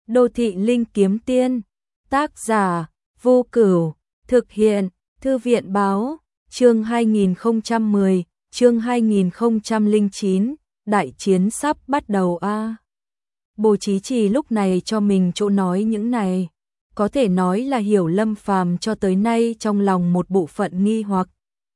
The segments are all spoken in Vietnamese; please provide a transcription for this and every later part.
Đô thị linh kiếm tiên. Tác giả Vô Cửu. Thực hiện Thư viện báo. Chương 2010, chương 2009, đại chiến sắp bắt đầu a. Bồ Chí Trì lúc này cho mình chỗ nói những này, có thể nói là hiểu Lâm Phàm cho tới nay trong lòng một bộ phận nghi hoặc.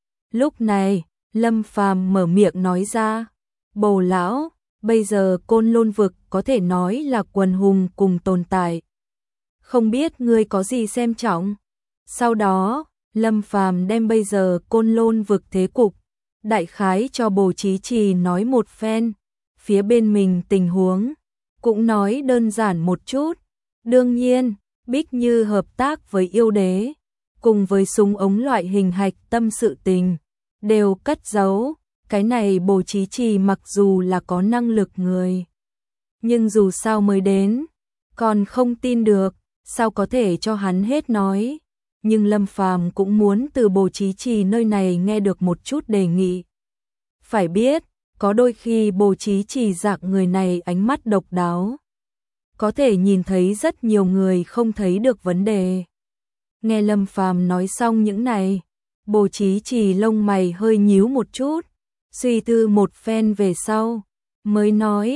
Lúc này, Lâm Phàm mở miệng nói ra, Bồ lão, bây giờ Côn Lôn vực có thể nói là quần hùng cùng tồn tại. Không biết ngươi có gì xem trọng? Sau đó, Lâm Phàm đem bây giờ Côn Lôn vực thế cục, đại khái cho Bồ Chí Trì nói một phen, phía bên mình tình huống, cũng nói đơn giản một chút. Đương nhiên, Bích Như hợp tác với yêu đế, cùng với súng ống loại hình hạch tâm sự tình, đều cất giấu. Cái này Bồ Chí Trì mặc dù là có năng lực người, nhưng dù sao mới đến, còn không tin được, sao có thể cho hắn hết nói. Nhưng Lâm Phàm cũng muốn từ Bồ Chí Trì nơi này nghe được một chút đề nghị. Phải biết, có đôi khi Bồ Chí Trì dạng người này ánh mắt độc đáo, có thể nhìn thấy rất nhiều người không thấy được vấn đề. Nghe Lâm Phàm nói xong những này, Bồ Chí Trì lông mày hơi nhíu một chút, suy tư một phen về sau, mới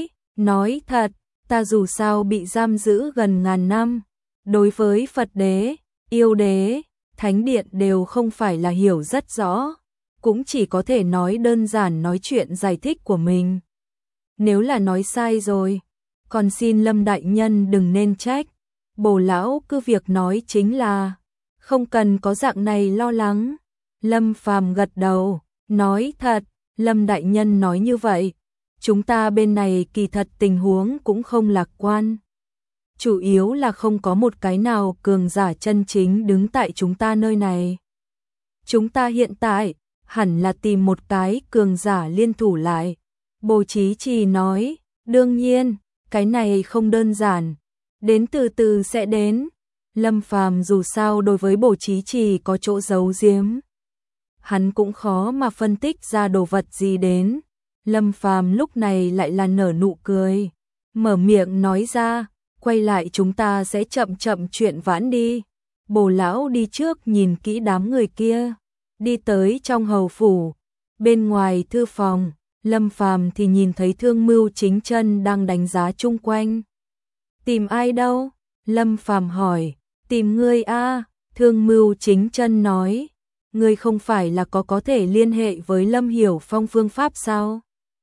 nói thật, ta dù sao bị giam giữ gần ngàn năm, đối với Phật đế, yêu đế, thánh điện đều không phải là hiểu rất rõ, cũng chỉ có thể nói đơn giản nói chuyện giải thích của mình. Nếu là nói sai rồi, còn xin Lâm đại nhân đừng nên trách, Bồ lão cứ việc nói chính là, không cần có dạng này lo lắng. Lâm Phàm gật đầu, nói thật, Lâm đại nhân nói như vậy, chúng ta bên này kỳ thật tình huống cũng không lạc quan. Chủ yếu là không có một cái nào cường giả chân chính đứng tại chúng ta nơi này. Chúng ta hiện tại hẳn là tìm một cái cường giả liên thủ lại. Bồ Chí Trì nói, đương nhiên, cái này không đơn giản, đến từ từ sẽ đến. Lâm Phàm dù sao đối với Bồ Chí Trì có chỗ giấu giếm, hắn cũng khó mà phân tích ra đồ vật gì đến. Lâm Phàm lúc này lại là nở nụ cười, mở miệng nói ra, quay lại chúng ta sẽ chậm chậm chuyện vãn đi. Bồ lão đi trước nhìn kỹ đám người kia, đi tới trong hầu phủ, bên ngoài thư phòng, Lâm Phàm thì nhìn thấy Thương Mưu Chính Chân đang đánh giá chung quanh. Tìm ai đâu? Lâm Phàm hỏi. Tìm ngươi a. Thương Mưu Chính Chân nói, ngươi không phải là có thể liên hệ với Lâm Hiểu Phong phương pháp sao?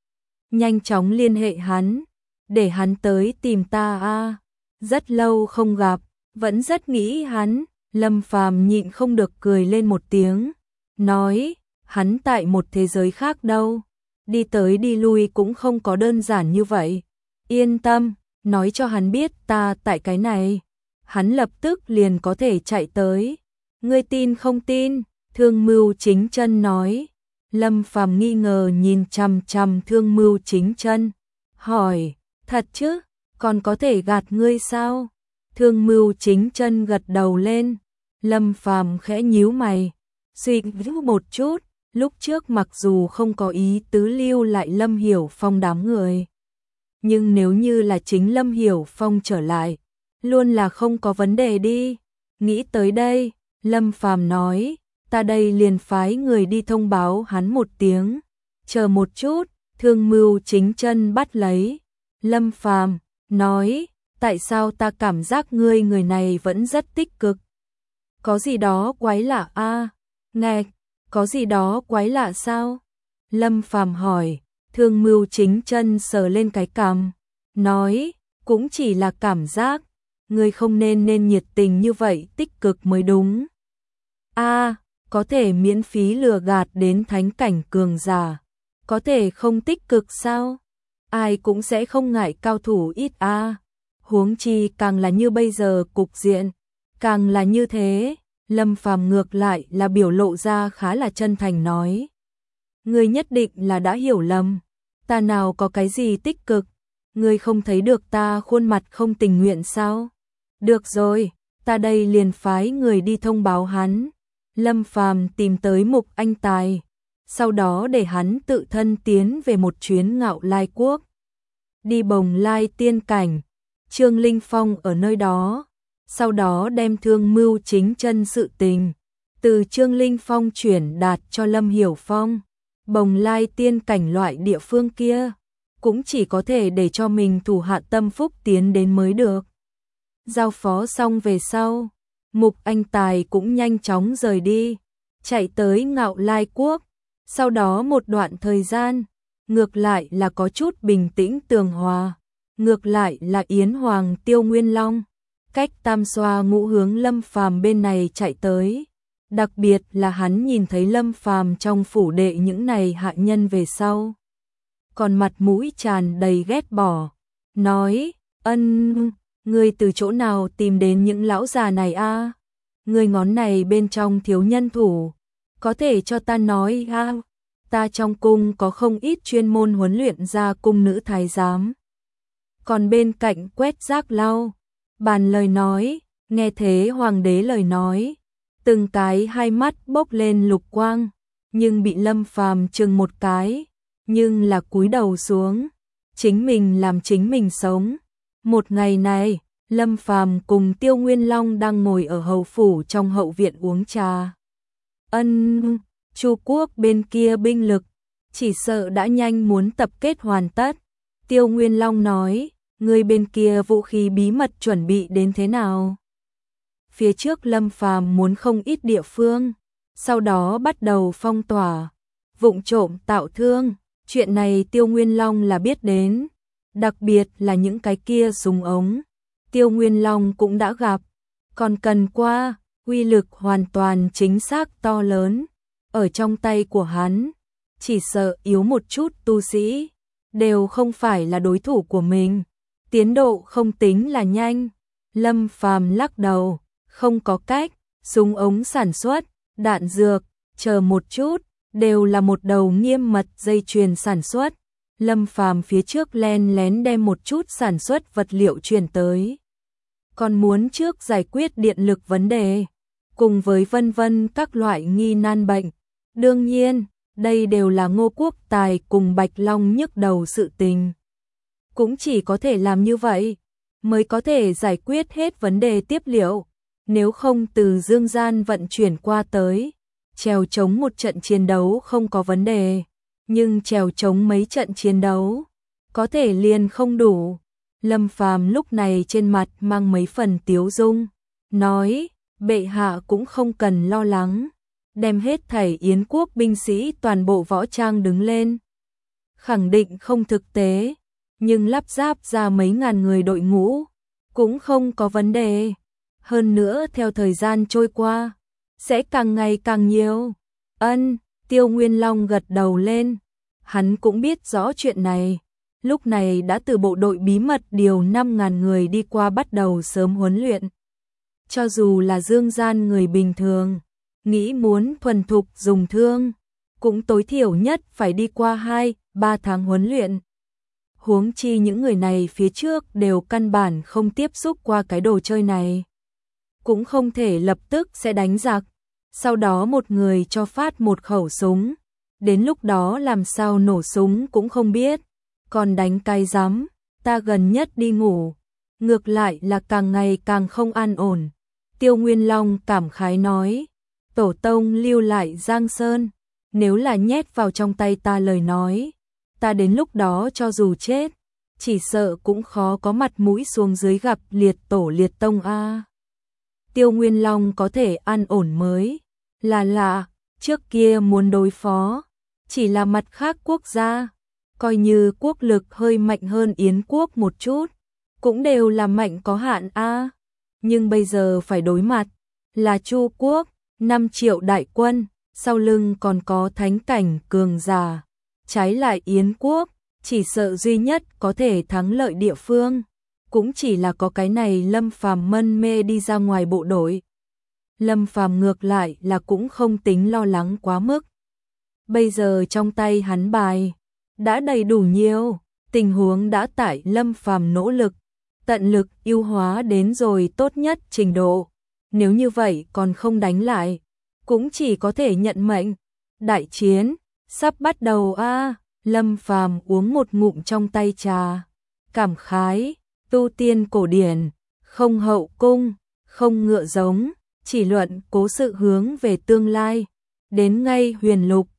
Nhanh chóng liên hệ hắn, để hắn tới tìm ta a. Rất lâu không gặp, vẫn rất nghĩ hắn. Lâm Phàm nhịn không được cười lên một tiếng, nói, hắn tại một thế giới khác đâu, đi tới đi lui cũng không có đơn giản như vậy. Yên tâm, nói cho hắn biết ta tại cái này, hắn lập tức liền có thể chạy tới. Ngươi tin không tin? Thương Mưu Chính Chân nói. Lâm Phàm nghi ngờ nhìn chằm chằm Thương Mưu Chính Chân, hỏi, thật chứ, còn có thể gạt ngươi sao? Thương Mưu Chính Chân gật đầu lên. Lâm Phàm khẽ nhíu mày, suy nghĩ một chút, lúc trước mặc dù không có ý tứ lưu lại Lâm Hiểu Phong đám người, nhưng nếu như là chính Lâm Hiểu Phong trở lại, luôn là không có vấn đề đi. Nghĩ tới đây, Lâm Phàm nói, ta đây liền phái người đi thông báo hắn một tiếng. Chờ một chút. Thương Mưu Chính Chân bắt lấy Lâm Phàm, nói, tại sao ta cảm giác ngươi người này vẫn rất tích cực? Có gì đó quái lạ a? Ngạch, có gì đó quái lạ sao? Lâm Phàm hỏi. Thương Mưu Chính Chân sờ lên cái cằm, nói, cũng chỉ là cảm giác, ngươi không nên nhiệt tình như vậy tích cực mới đúng. A, có thể miễn phí lừa gạt đến thánh cảnh cường giả, có thể không tích cực sao? Ai cũng sẽ không ngại cao thủ ít a. Huống chi càng là như bây giờ cục diện, càng là như thế. Lâm Phàm ngược lại là biểu lộ ra khá là chân thành nói, ngươi nhất định là đã hiểu lầm, ta nào có cái gì tích cực, ngươi không thấy được ta khuôn mặt không tình nguyện sao? Được rồi, ta đây liền phái người đi thông báo hắn. Lâm Phàm tìm tới Mục Anh Tài, sau đó để hắn tự thân tiến về một chuyến Ngạo Lai Quốc, đi Bồng Lai tiên cảnh. Trương Linh Phong ở nơi đó, sau đó đem Thương Mưu Chính Chân sự tình từ Trương Linh Phong chuyển đạt cho Lâm Hiểu Phong. Bồng Lai tiên cảnh loại địa phương kia, cũng chỉ có thể để cho mình thủ hạ tâm phúc tiến đến mới được. Giao phó xong về sau, Mục Anh Tài cũng nhanh chóng rời đi, chạy tới Ngạo Lai Quốc. Sau đó một đoạn thời gian, ngược lại là có chút bình tĩnh tường hòa, ngược lại là Yến Hoàng Tiêu Nguyên Long, cách Tam Xoa Ngũ hướng Lâm Phàm bên này chạy tới. Đặc biệt là hắn nhìn thấy Lâm Phàm trong phủ đệ những này hạ nhân về sau, còn mặt mũi tràn đầy ghét bỏ, nói: "Ân, ngươi từ chỗ nào tìm đến những lão già này a? Ngươi ngón này bên trong thiếu nhân thủ, có thể cho ta nói a? Ta trong cung có không ít chuyên môn huấn luyện ra cung nữ thái giám." Còn bên cạnh quét rác lau bàn lời nói, nghe thế hoàng đế lời nói, từng cái hai mắt bốc lên lục quang, nhưng bị Lâm Phàm chừng một cái, nhưng là cúi đầu xuống, chính mình làm chính mình sống. Một ngày này, Lâm Phàm cùng Tiêu Nguyên Long đang ngồi ở hầu phủ trong hậu viện uống trà. Ân, Chu quốc bên kia binh lực chỉ sợ đã nhanh muốn tập kết hoàn tất. Tiêu Nguyên Long nói: "Người bên kia vũ khí bí mật chuẩn bị đến thế nào?" Phía trước Lâm Phàm muốn không ít địa phương, sau đó bắt đầu phong tỏa, vụng trộm tạo thương. Chuyện này Tiêu Nguyên Long là biết đến, đặc biệt là những cái kia súng ống, Tiêu Nguyên Long cũng đã gặp, còn cần qua, uy lực hoàn toàn chính xác to lớn, ở trong tay của hắn, chỉ sợ yếu một chút tu sĩ, đều không phải là đối thủ của mình, tiến độ không tính là nhanh. Lâm Phàm lắc đầu, không có cách, súng ống sản xuất, đạn dược, chờ một chút, đều là một đầu nghiêm mật dây chuyền sản xuất. Lâm Phàm phía trước len lén đem một chút sản xuất vật liệu chuyển tới, còn muốn trước giải quyết điện lực vấn đề, cùng với vân vân các loại nghi nan bệnh. Đương nhiên, đây đều là Ngô Quốc Tài cùng Bạch Long nhức đầu sự tình. Cũng chỉ có thể làm như vậy, mới có thể giải quyết hết vấn đề tiếp liệu. Nếu không từ dương gian vận chuyển qua tới, chèo chống một trận chiến đấu không có vấn đề, nhưng chèo chống mấy trận chiến đấu, có thể liền không đủ. Lâm Phàm lúc này trên mặt mang mấy phần tiếu dung, nói: "Bệ hạ cũng không cần lo lắng, đem hết thảy Yến quốc binh sĩ toàn bộ võ trang đứng lên. Khẳng định không thực tế, nhưng lắp ráp ra mấy ngàn người đội ngũ, cũng không có vấn đề. Hơn nữa theo thời gian trôi qua, sẽ càng ngày càng nhiều." Ân, Tiêu Nguyên Long gật đầu lên, hắn cũng biết rõ chuyện này, lúc này đã từ bộ đội bí mật điều 5.000 người đi qua bắt đầu sớm huấn luyện. Cho dù là dương gian người bình thường, nghĩ muốn thuần thục dùng thương, cũng tối thiểu nhất phải đi qua 2-3 tháng huấn luyện. Huống chi những người này phía trước đều căn bản không tiếp xúc qua cái đồ chơi này, cũng không thể lập tức sẽ đánh giặc, sau đó một người cho phát một khẩu súng, đến lúc đó làm sao nổ súng cũng không biết, còn đánh cái rắm, ta gần nhất đi ngủ, ngược lại là càng ngày càng không an ổn. Tiêu Nguyên Long cảm khái nói: "Tổ tông lưu lại Giang Sơn, nếu là nhét vào trong tay ta lời nói, ta đến lúc đó cho dù chết, chỉ sợ cũng khó có mặt mũi xuống dưới gặp liệt tổ liệt tông a." Tiêu Nguyên Long có thể an ổn mới là lạ, trước kia muốn đối phó, chỉ là mặt khác quốc gia, coi như quốc lực hơi mạnh hơn Yến quốc một chút, cũng đều là mạnh có hạn a. Nhưng bây giờ phải đối mặt là Chu quốc, 5 triệu đại quân, sau lưng còn có thánh cảnh cường giả, trái lại Yến quốc, chỉ sợ duy nhất có thể thắng lợi địa phương, cũng chỉ là có cái này Lâm Phàm mân mê đi ra ngoài bộ đội. Lâm Phàm ngược lại là cũng không tính lo lắng quá mức. Bây giờ trong tay hắn bài đã đầy đủ nhiều, tình huống đã tại Lâm Phàm nỗ lực, tận lực ưu hóa đến rồi tốt nhất trình độ. Nếu như vậy còn không đánh lại, cũng chỉ có thể nhận mệnh. Đại chiến sắp bắt đầu a. Lâm Phàm uống một ngụm trong tay trà, cảm khái, tu tiên cổ điển, không hậu cung, không ngựa giống, chỉ luận cố sự hướng về tương lai. Đến ngay huyền lục,